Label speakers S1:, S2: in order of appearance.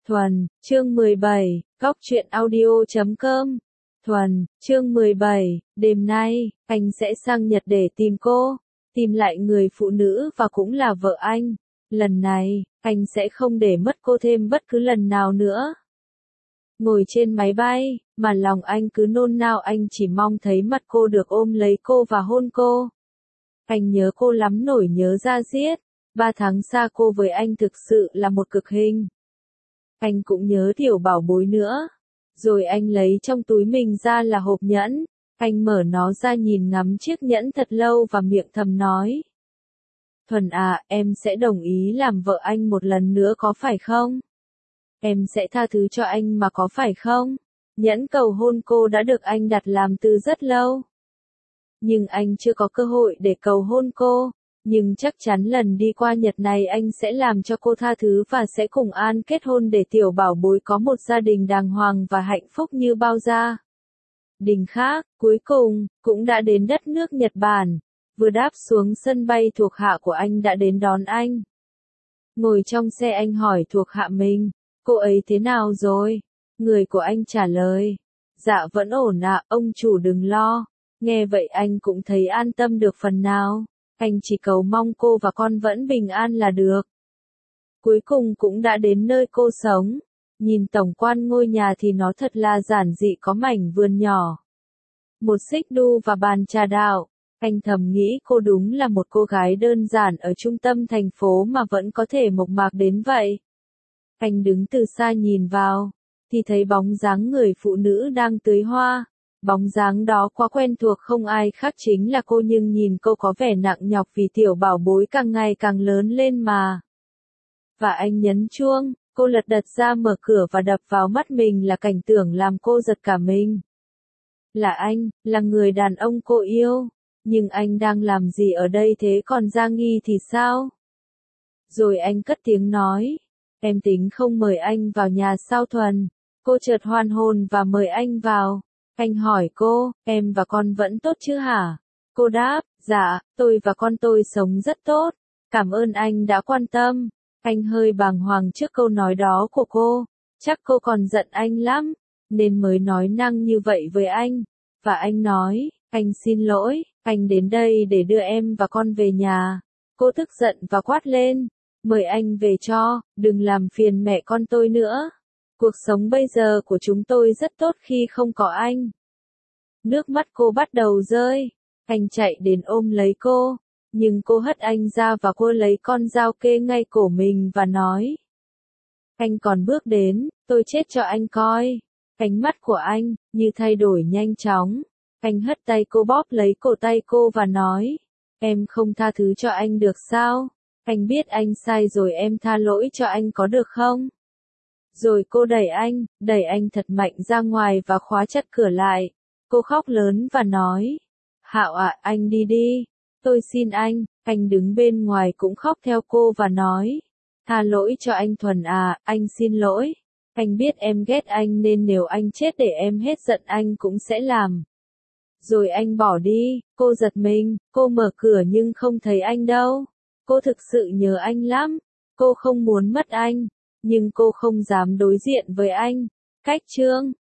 S1: Thuần, chương 17, Góc truyện audio.com. Thuần, chương 17, đêm nay, anh sẽ sang Nhật để tìm cô, tìm lại người phụ nữ và cũng là vợ anh. Lần này, anh sẽ không để mất cô thêm bất cứ lần nào nữa. Ngồi trên máy bay, mà lòng anh cứ nôn nao, anh chỉ mong thấy mặt cô, được ôm lấy cô và hôn cô. Anh nhớ cô lắm, nổi nhớ da diết. 3 tháng xa cô với anh thực sự là một cực hình. Anh cũng nhớ tiểu bảo bối nữa. Rồi anh lấy trong túi mình ra là hộp nhẫn. Anh mở nó ra nhìn ngắm chiếc nhẫn thật lâu và miệng thầm nói. Thuần à, em sẽ đồng ý làm vợ anh một lần nữa có phải không? Em sẽ tha thứ cho anh mà có phải không? Nhẫn cầu hôn cô đã được anh đặt làm từ rất lâu. Nhưng anh chưa có cơ hội để cầu hôn cô. Nhưng chắc chắn lần đi qua Nhật này anh sẽ làm cho cô tha thứ và sẽ cùng An kết hôn để tiểu bảo bối có một gia đình đàng hoàng và hạnh phúc như bao gia đình khác. Cuối cùng, cũng đã đến đất nước Nhật Bản. Vừa đáp xuống sân bay, thuộc hạ của anh đã đến đón anh. Ngồi trong xe anh hỏi thuộc hạ mình, cô ấy thế nào rồi? Người của anh trả lời, dạ vẫn ổn ạ, ông chủ đừng lo. Nghe vậy anh cũng thấy an tâm được phần nào. Anh chỉ cầu mong cô và con vẫn bình an là được. Cuối cùng cũng đã đến nơi cô sống. Nhìn tổng quan ngôi nhà thì nó thật là giản dị, có mảnh vườn nhỏ, một xích đu và bàn trà đạo. Anh thầm nghĩ cô đúng là một cô gái đơn giản ở trung tâm thành phố mà vẫn có thể mộc mạc đến vậy. Anh đứng từ xa nhìn vào, thì thấy bóng dáng người phụ nữ đang tưới hoa. Bóng dáng đó quá quen thuộc, không ai khác chính là cô, nhưng nhìn cô có vẻ nặng nhọc vì tiểu bảo bối càng ngày càng lớn lên mà. Và anh nhấn chuông, cô lật đật ra mở cửa và đập vào mắt mình là cảnh tượng làm cô giật cả mình. Là anh, là người đàn ông cô yêu. Nhưng anh đang làm gì ở đây thế, còn Gia Nghi thì sao? Rồi anh cất tiếng nói, em tính không mời anh vào nhà sao Thuần? Cô chợt hoan hồn và mời anh vào. Anh hỏi cô, em và con vẫn tốt chứ hả? Cô đáp, dạ, tôi và con tôi sống rất tốt. Cảm ơn anh đã quan tâm. Anh hơi bàng hoàng trước câu nói đó của cô. Chắc cô còn giận anh lắm, nên mới nói năng như vậy với anh. Và anh nói, anh xin lỗi, anh đến đây để đưa em và con về nhà. Cô tức giận và quát lên, mời anh về cho, đừng làm phiền mẹ con tôi nữa. Cuộc sống bây giờ của chúng tôi rất tốt khi không có anh. Nước mắt cô bắt đầu rơi. Anh chạy đến ôm lấy cô. Nhưng cô hất anh ra và cô lấy con dao kê ngay cổ mình và nói. Anh còn bước đến, tôi chết cho anh coi. Ánh mắt của anh, như thay đổi nhanh chóng. Anh hất tay cô, bóp lấy cổ tay cô và nói. Em không tha thứ cho anh được sao? Anh biết anh sai rồi, em tha lỗi cho anh có được không? Rồi cô đẩy anh thật mạnh ra ngoài và khóa chặt cửa lại. Cô khóc lớn và nói, Hạo ạ, anh đi đi, tôi xin anh đứng bên ngoài cũng khóc theo cô và nói, tha lỗi cho anh Thuần à, anh xin lỗi, anh biết em ghét anh nên nếu anh chết để em hết giận anh cũng sẽ làm. Rồi anh bỏ đi. Cô giật mình, cô mở cửa nhưng không thấy anh đâu. Cô thực sự nhớ anh lắm, cô không muốn mất anh. Nhưng cô không dám đối diện với anh. Cách chương